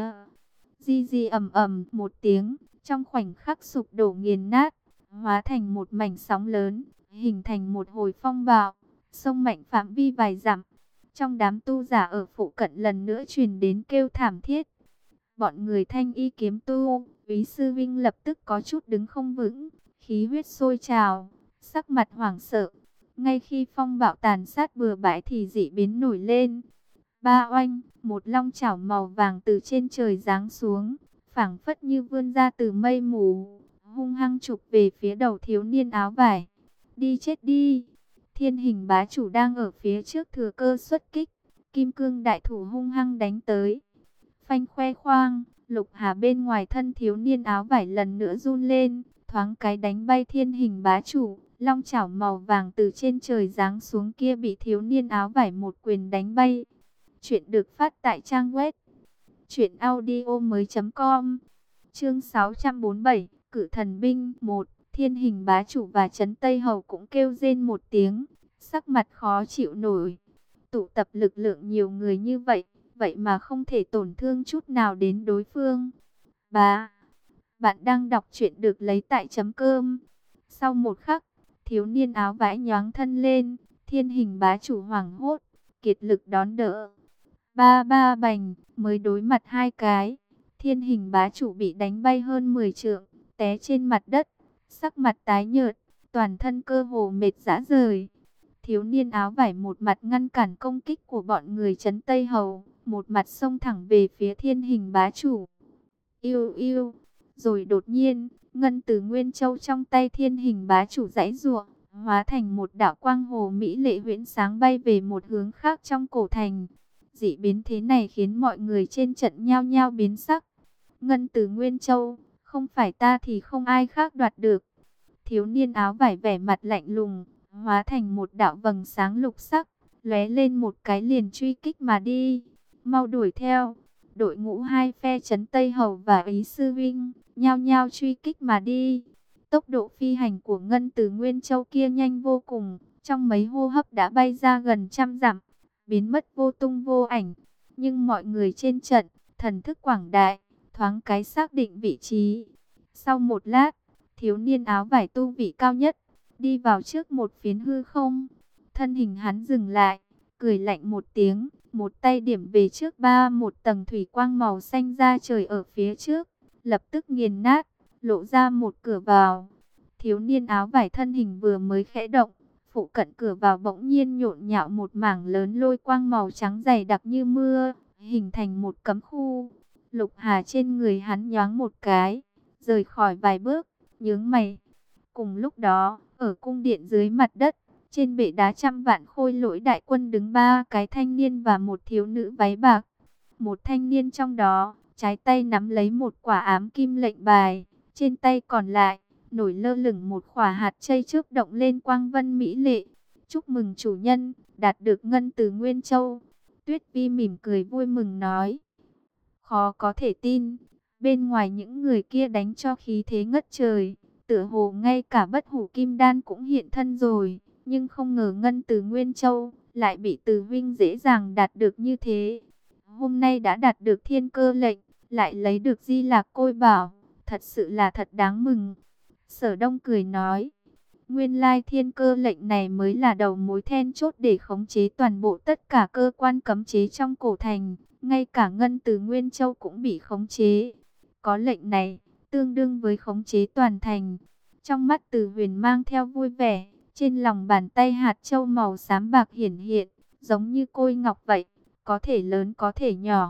Di di ầm ầm một tiếng, trong khoảnh khắc sụp đổ nghiền nát, hóa thành một mảnh sóng lớn, hình thành một hồi phong bạo, sông mạnh phạm vi vài dặm. Trong đám tu giả ở phụ cận lần nữa truyền đến kêu thảm thiết. Bọn người thanh y kiếm tu, Úy sư vinh lập tức có chút đứng không vững, khí huyết sôi trào, sắc mặt hoảng sợ. Ngay khi phong bạo tàn sát bừa bãi thì dị biến nổi lên. Ba oanh, một long chảo màu vàng từ trên trời giáng xuống, phảng phất như vươn ra từ mây mù, hung hăng chụp về phía đầu thiếu niên áo vải. Đi chết đi! Thiên hình bá chủ đang ở phía trước thừa cơ xuất kích, kim cương đại thủ hung hăng đánh tới. Phanh khoe khoang, lục hà bên ngoài thân thiếu niên áo vải lần nữa run lên, thoáng cái đánh bay thiên hình bá chủ. Long chảo màu vàng từ trên trời giáng xuống kia bị thiếu niên áo vải một quyền đánh bay. Chuyện được phát tại trang web truyện audio mới com. Chương sáu trăm bốn mươi bảy, Cử thần binh một. Thiên hình bá chủ và Trấn Tây Hầu cũng kêu rên một tiếng, sắc mặt khó chịu nổi. Tụ tập lực lượng nhiều người như vậy, vậy mà không thể tổn thương chút nào đến đối phương. Bá, bạn đang đọc truyện được lấy tại chấm cơm. Sau một khắc, thiếu niên áo vải nhoáng thân lên, thiên hình bá chủ hoảng hốt, kiệt lực đón đỡ. Ba ba bành, mới đối mặt hai cái, thiên hình bá chủ bị đánh bay hơn mười trượng, té trên mặt đất, sắc mặt tái nhợt, toàn thân cơ hồ mệt rã rời. Thiếu niên áo vải một mặt ngăn cản công kích của bọn người Trấn Tây Hầu, một mặt xông thẳng về phía thiên hình bá chủ. Yêu yêu, rồi đột nhiên, ngân từ Nguyên Châu trong tay thiên hình bá chủ giãy giụa, hóa thành một đạo quang hồ mỹ lệ huyễn sáng bay về một hướng khác trong cổ thành. Dị biến thế này khiến mọi người trên trận nhao nhao biến sắc. Ngân từ Nguyên Châu, không phải ta thì không ai khác đoạt được. Thiếu niên áo vải vẻ mặt lạnh lùng, hóa thành một đạo vầng sáng lục sắc, lóe lên một cái liền truy kích mà đi. Mau đuổi theo! Đội ngũ hai phe Trấn Tây Hầu và Úy sư vinh, nhao nhao truy kích mà đi. Tốc độ phi hành của Ngân từ Nguyên Châu kia nhanh vô cùng, trong mấy hô hấp đã bay ra gần trăm dặm, biến mất vô tung vô ảnh. Nhưng mọi người trên trận, thần thức quảng đại, thoáng cái xác định vị trí. Sau một lát, thiếu niên áo vải tu vị cao nhất, đi vào trước một phiến hư không. Thân hình hắn dừng lại, cười lạnh một tiếng, một tay điểm về trước ba một tầng thủy quang màu xanh ra trời ở phía trước, lập tức nghiền nát, lộ ra một cửa vào. Thiếu niên áo vải thân hình vừa mới khẽ động, phụ cận cửa vào bỗng nhiên nhộn nhạo một mảng lớn lôi quang màu trắng dày đặc như mưa, hình thành một cấm khu. Lục hà trên người hắn nhoáng một cái, rời khỏi vài bước, nhướng mày. Cùng lúc đó, ở cung điện dưới mặt đất, trên bệ đá trăm vạn khôi lỗi đại quân đứng ba cái thanh niên và một thiếu nữ váy bạc. Một thanh niên trong đó, trái tay nắm lấy một quả ám kim lệnh bài, trên tay còn lại, nổi lơ lửng một khỏa hạt chây chớp động lên quang vân mỹ lệ. Chúc mừng chủ nhân, đạt được ngân từ Nguyên Châu. Tuyết Vi mỉm cười vui mừng nói. Khó có thể tin, bên ngoài những người kia đánh cho khí thế ngất trời, tựa hồ ngay cả bất hủ kim đan cũng hiện thân rồi. Nhưng không ngờ ngân từ Nguyên Châu lại bị Từ Vinh dễ dàng đạt được như thế. Hôm nay đã đạt được thiên cơ lệnh, lại lấy được Di Lạc Côi Bảo, thật sự là thật đáng mừng. Sở Đông cười nói, nguyên lai thiên cơ lệnh này mới là đầu mối then chốt để khống chế toàn bộ tất cả cơ quan cấm chế trong cổ thành, ngay cả ngân từ Nguyên Châu cũng bị khống chế. Có lệnh này, tương đương với khống chế toàn thành. Trong mắt Từ Huyền mang theo vui vẻ, trên lòng bàn tay hạt châu màu xám bạc hiển hiện, giống như côi ngọc vậy, có thể lớn có thể nhỏ,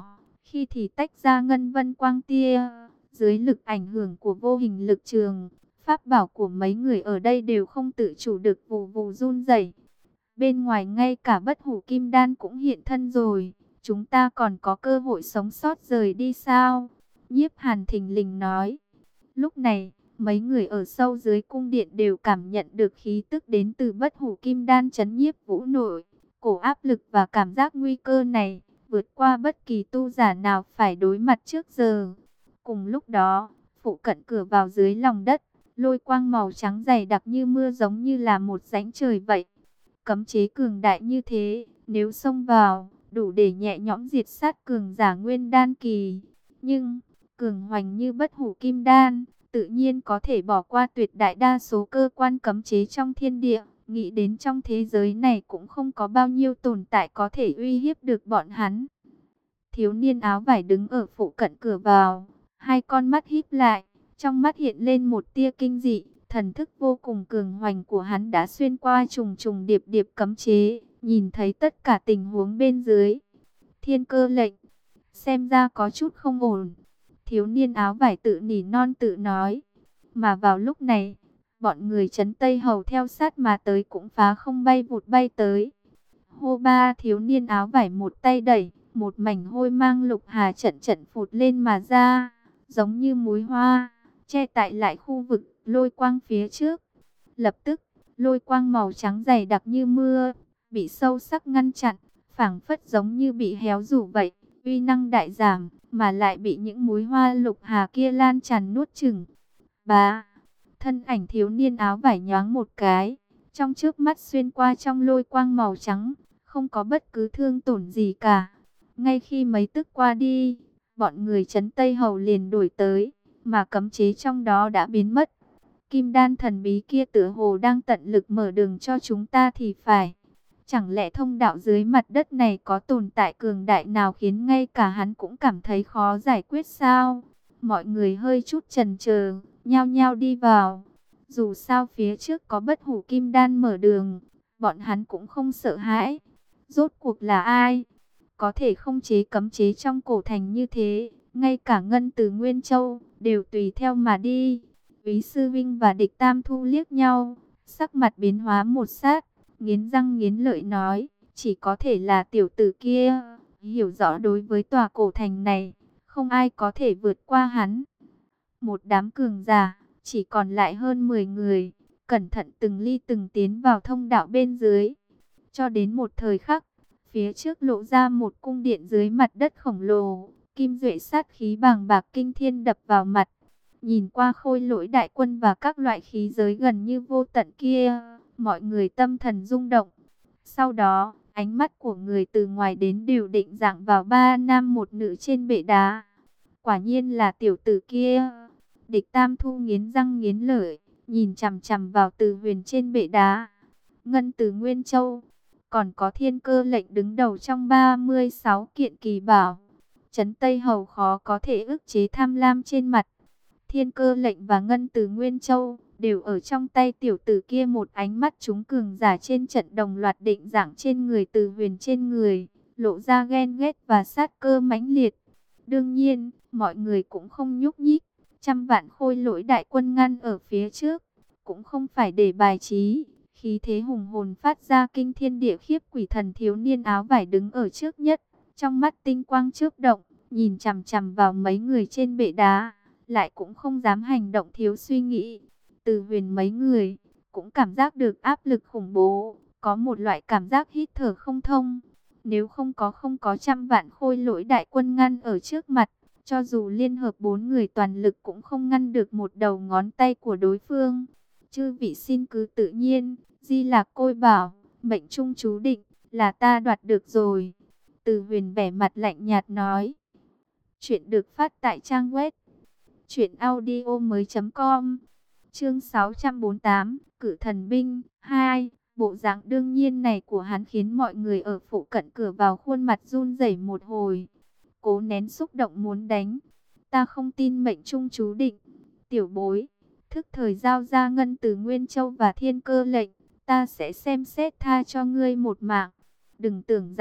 khi thì tách ra ngân vân quang tia. Dưới lực ảnh hưởng của vô hình lực trường, pháp bảo của mấy người ở đây đều không tự chủ được vù vù run rẩy. Bên ngoài ngay cả bất hủ kim đan cũng hiện thân rồi. Chúng ta còn có cơ hội sống sót rời đi sao? Nhiếp Hàn thình lình nói. Lúc này, mấy người ở sâu dưới cung điện đều cảm nhận được khí tức đến từ bất hủ kim đan trấn nhiếp vũ nội. Cổ áp lực và cảm giác nguy cơ này, vượt qua bất kỳ tu giả nào phải đối mặt trước giờ. Cùng lúc đó, phụ cận cửa vào dưới lòng đất, lôi quang màu trắng dày đặc như mưa giống như là một rãnh trời vậy. Cấm chế cường đại như thế, nếu xông vào, đủ để nhẹ nhõm diệt sát cường giả nguyên đan kỳ. Nhưng, cường hoành như bất hủ kim đan, tự nhiên có thể bỏ qua tuyệt đại đa số cơ quan cấm chế trong thiên địa. Nghĩ đến trong thế giới này cũng không có bao nhiêu tồn tại có thể uy hiếp được bọn hắn. Thiếu niên áo vải đứng ở phụ cận cửa vào, hai con mắt híp lại, trong mắt hiện lên một tia kinh dị. Thần thức vô cùng cường hoành của hắn đã xuyên qua trùng trùng điệp điệp cấm chế, nhìn thấy tất cả tình huống bên dưới. Thiên cơ lệnh, xem ra có chút không ổn. Thiếu niên áo vải tự nỉ non tự nói. Mà vào lúc này, bọn người trấn Tây Hầu theo sát mà tới cũng phá không bay vụt bay tới. Hô ba, thiếu niên áo vải một tay đẩy, một mảnh hôi mang lục hà trận trận phụt lên mà ra, giống như múi hoa, che tại lại khu vực lôi quang phía trước. Lập tức, lôi quang màu trắng dày đặc như mưa, bị sâu sắc ngăn chặn, phảng phất giống như bị héo rũ vậy, uy năng đại giảm, mà lại bị những múi hoa lục hà kia lan tràn nuốt chửng. Bá, thân ảnh thiếu niên áo vải nhoáng một cái, trong trước mắt xuyên qua trong lôi quang màu trắng, không có bất cứ thương tổn gì cả. Ngay khi mấy tức qua đi, bọn người trấn Tây Hầu liền đuổi tới, mà cấm chế trong đó đã biến mất. Kim đan thần bí kia tựa hồ đang tận lực mở đường cho chúng ta thì phải. Chẳng lẽ thông đạo dưới mặt đất này có tồn tại cường đại nào khiến ngay cả hắn cũng cảm thấy khó giải quyết sao? Mọi người hơi chút chần chờ, nhao nhao đi vào. Dù sao phía trước có bất hủ kim đan mở đường, bọn hắn cũng không sợ hãi. Rốt cuộc là ai có thể không chế cấm chế trong cổ thành như thế? Ngay cả Ngân từ Nguyên Châu đều tùy theo mà đi. Úy Sư Vinh và Địch Tam Thu liếc nhau, sắc mặt biến hóa một sát, nghiến răng nghiến lợi nói, chỉ có thể là tiểu tử kia. Hiểu rõ đối với tòa cổ thành này, không ai có thể vượt qua hắn. Một đám cường giả, chỉ còn lại hơn mười người, cẩn thận từng ly từng tiến vào thông đạo bên dưới. Cho đến một thời khắc, phía trước lộ ra một cung điện dưới mặt đất khổng lồ, kim duệ sát khí bàng bạc kinh thiên đập vào mặt. Nhìn qua khôi lỗi đại quân và các loại khí giới gần như vô tận kia, mọi người tâm thần rung động. Sau đó, ánh mắt của người từ ngoài đến đều định dạng vào ba nam một nữ trên bệ đá. Quả nhiên là tiểu tử kia. Địch Tam Thu nghiến răng nghiến lợi, nhìn chằm chằm vào Từ Huyền trên bệ đá. Ngân từ Nguyên Châu, còn có Thiên Cơ lệnh đứng đầu trong ba mươi sáu kiện kỳ bảo. Trấn Tây Hầu khó có thể ức chế tham lam trên mặt. Thiên Cơ lệnh và Ngân từ Nguyên Châu đều ở trong tay tiểu tử kia. Một ánh mắt chúng cường giả trên trận đồng loạt định dạng trên người Từ Huyền trên người, lộ ra ghen ghét và sát cơ mãnh liệt. Đương nhiên, mọi người cũng không nhúc nhích. Trăm vạn khôi lỗi đại quân ngăn ở phía trước, cũng không phải để bài trí. Khí thế hùng hồn phát ra kinh thiên địa khiếp quỷ thần. Thiếu niên áo vải đứng ở trước nhất, trong mắt tinh quang chớp động, nhìn chằm chằm vào mấy người trên bệ đá, lại cũng không dám hành động thiếu suy nghĩ. Từ Huyền mấy người cũng cảm giác được áp lực khủng bố, có một loại cảm giác hít thở không thông. Nếu không có không có trăm vạn khôi lỗi đại quân ngăn ở trước mặt, cho dù liên hợp bốn người toàn lực cũng không ngăn được một đầu ngón tay của đối phương. Chư vị xin cứ tự nhiên, Di Lạc Côi bảo, mệnh trung chú định, là ta đoạt được rồi. Từ Huyền vẻ mặt lạnh nhạt nói. Chuyện được phát tại trang web truyện audio mới chấm com. Chương sáu trăm bốn mươi tám, Cử Thần Binh hai. Bộ dạng đương nhiên này của hắn khiến mọi người ở phụ cận cửa vào khuôn mặt run rẩy một hồi, cố nén xúc động muốn đánh. Ta không tin mệnh trung chú định. Tiểu bối, thức thời giao ra Ngân từ Nguyên Châu và Thiên Cơ lệnh, ta sẽ xem xét tha cho ngươi một mạng. Đừng tưởng rằng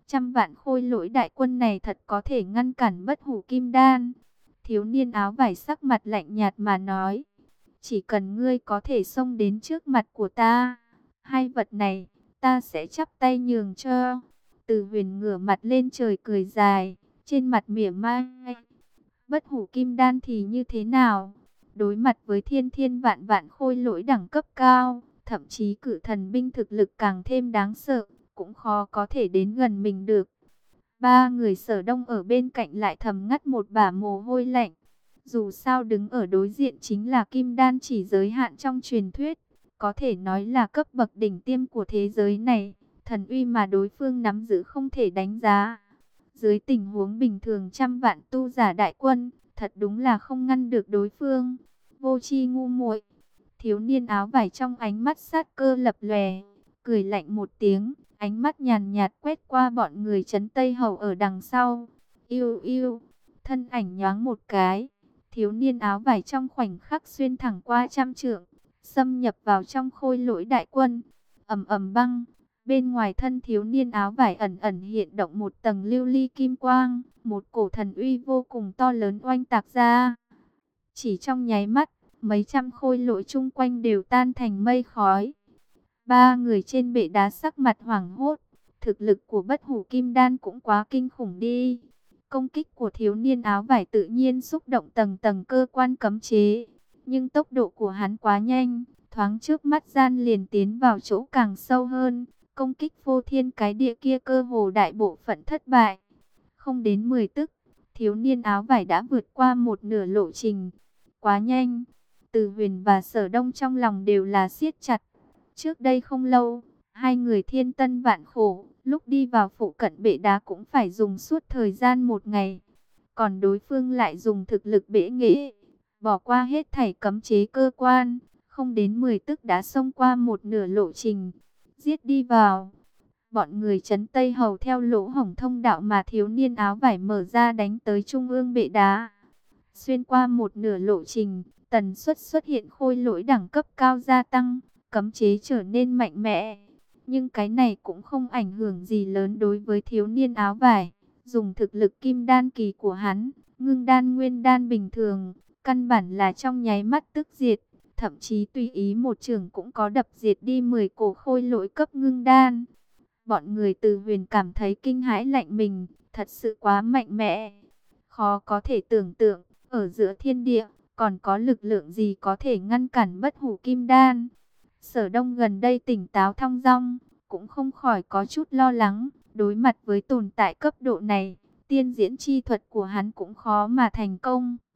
Trăm vạn khôi lỗi đại quân này thật có thể ngăn cản bất hủ kim đan. Thiếu niên áo vải sắc mặt lạnh nhạt mà nói. Chỉ cần ngươi có thể xông đến trước mặt của ta, hai vật này, ta sẽ chắp tay nhường cho. Từ Huyền ngửa mặt lên trời cười dài, trên mặt mỉa mai. Bất hủ kim đan thì như thế nào? Đối mặt với thiên thiên vạn vạn khôi lỗi đẳng cấp cao, thậm chí cự thần binh thực lực càng thêm đáng sợ, cũng khó có thể đến gần mình được. Ba người Sở Đông ở bên cạnh lại thầm ngắt một bả mồ hôi lạnh. Dù sao đứng ở đối diện chính là kim đan chỉ giới hạn trong truyền thuyết, có thể nói là cấp bậc đỉnh tiêm của thế giới này, thần uy mà đối phương nắm giữ không thể đánh giá. Dưới tình huống bình thường trăm vạn tu giả đại quân, thật đúng là không ngăn được đối phương. Vô tri ngu muội. Thiếu niên áo vải trong ánh mắt sát cơ lập lòe, cười lạnh một tiếng, ánh mắt nhàn nhạt quét qua bọn người trấn Tây Hầu ở đằng sau. Yêu yêu, thân ảnh nhoáng một cái, thiếu niên áo vải trong khoảnh khắc xuyên thẳng qua trăm trượng, xâm nhập vào trong khôi lỗi đại quân. Ầm ầm băng, bên ngoài thân thiếu niên áo vải ẩn ẩn hiện động một tầng lưu ly kim quang, một cổ thần uy vô cùng to lớn oanh tạc ra. Chỉ trong nháy mắt, mấy trăm khôi lỗi chung quanh đều tan thành mây khói. Ba người trên bệ đá sắc mặt hoảng hốt, thực lực của bất hủ kim đan cũng quá kinh khủng đi. Công kích của thiếu niên áo vải tự nhiên xúc động tầng tầng cơ quan cấm chế, nhưng tốc độ của hắn quá nhanh, thoáng trước mắt gian liền tiến vào chỗ càng sâu hơn. Công kích phô thiên cái địa kia cơ hồ đại bộ phận thất bại. Không đến mười tức, thiếu niên áo vải đã vượt qua một nửa lộ trình. Quá nhanh, Từ Huyền và Sở Đông trong lòng đều là siết chặt. Trước đây không lâu, hai người thiên tân vạn khổ, lúc đi vào phụ cận bệ đá cũng phải dùng suốt thời gian một ngày. Còn đối phương lại dùng thực lực bẽ nghệ, bỏ qua hết thảy cấm chế cơ quan, không đến mười tức đã xông qua một nửa lộ trình, giết đi vào. Bọn người trấn Tây Hầu theo lỗ hổng thông đạo mà thiếu niên áo vải mở ra đánh tới trung ương bệ đá. Xuyên qua một nửa lộ trình, tần suất xuất hiện khôi lỗi đẳng cấp cao gia tăng, cấm chế trở nên mạnh mẽ. Nhưng cái này cũng không ảnh hưởng gì lớn đối với thiếu niên áo vải. Dùng thực lực kim đan kỳ của hắn, ngưng đan nguyên đan bình thường, căn bản là trong nháy mắt tức diệt. Thậm chí tùy ý một trường cũng có đập diệt đi mười cổ khôi lỗi cấp ngưng đan. Bọn người Từ Huyền cảm thấy kinh hãi lạnh mình, thật sự quá mạnh mẽ. Khó có thể tưởng tượng, ở giữa thiên địa, còn có lực lượng gì có thể ngăn cản bất hủ kim đan. Sở Đông gần đây tỉnh táo thong dong, cũng không khỏi có chút lo lắng. Đối mặt với tồn tại cấp độ này, tiên diễn chi thuật của hắn cũng khó mà thành công.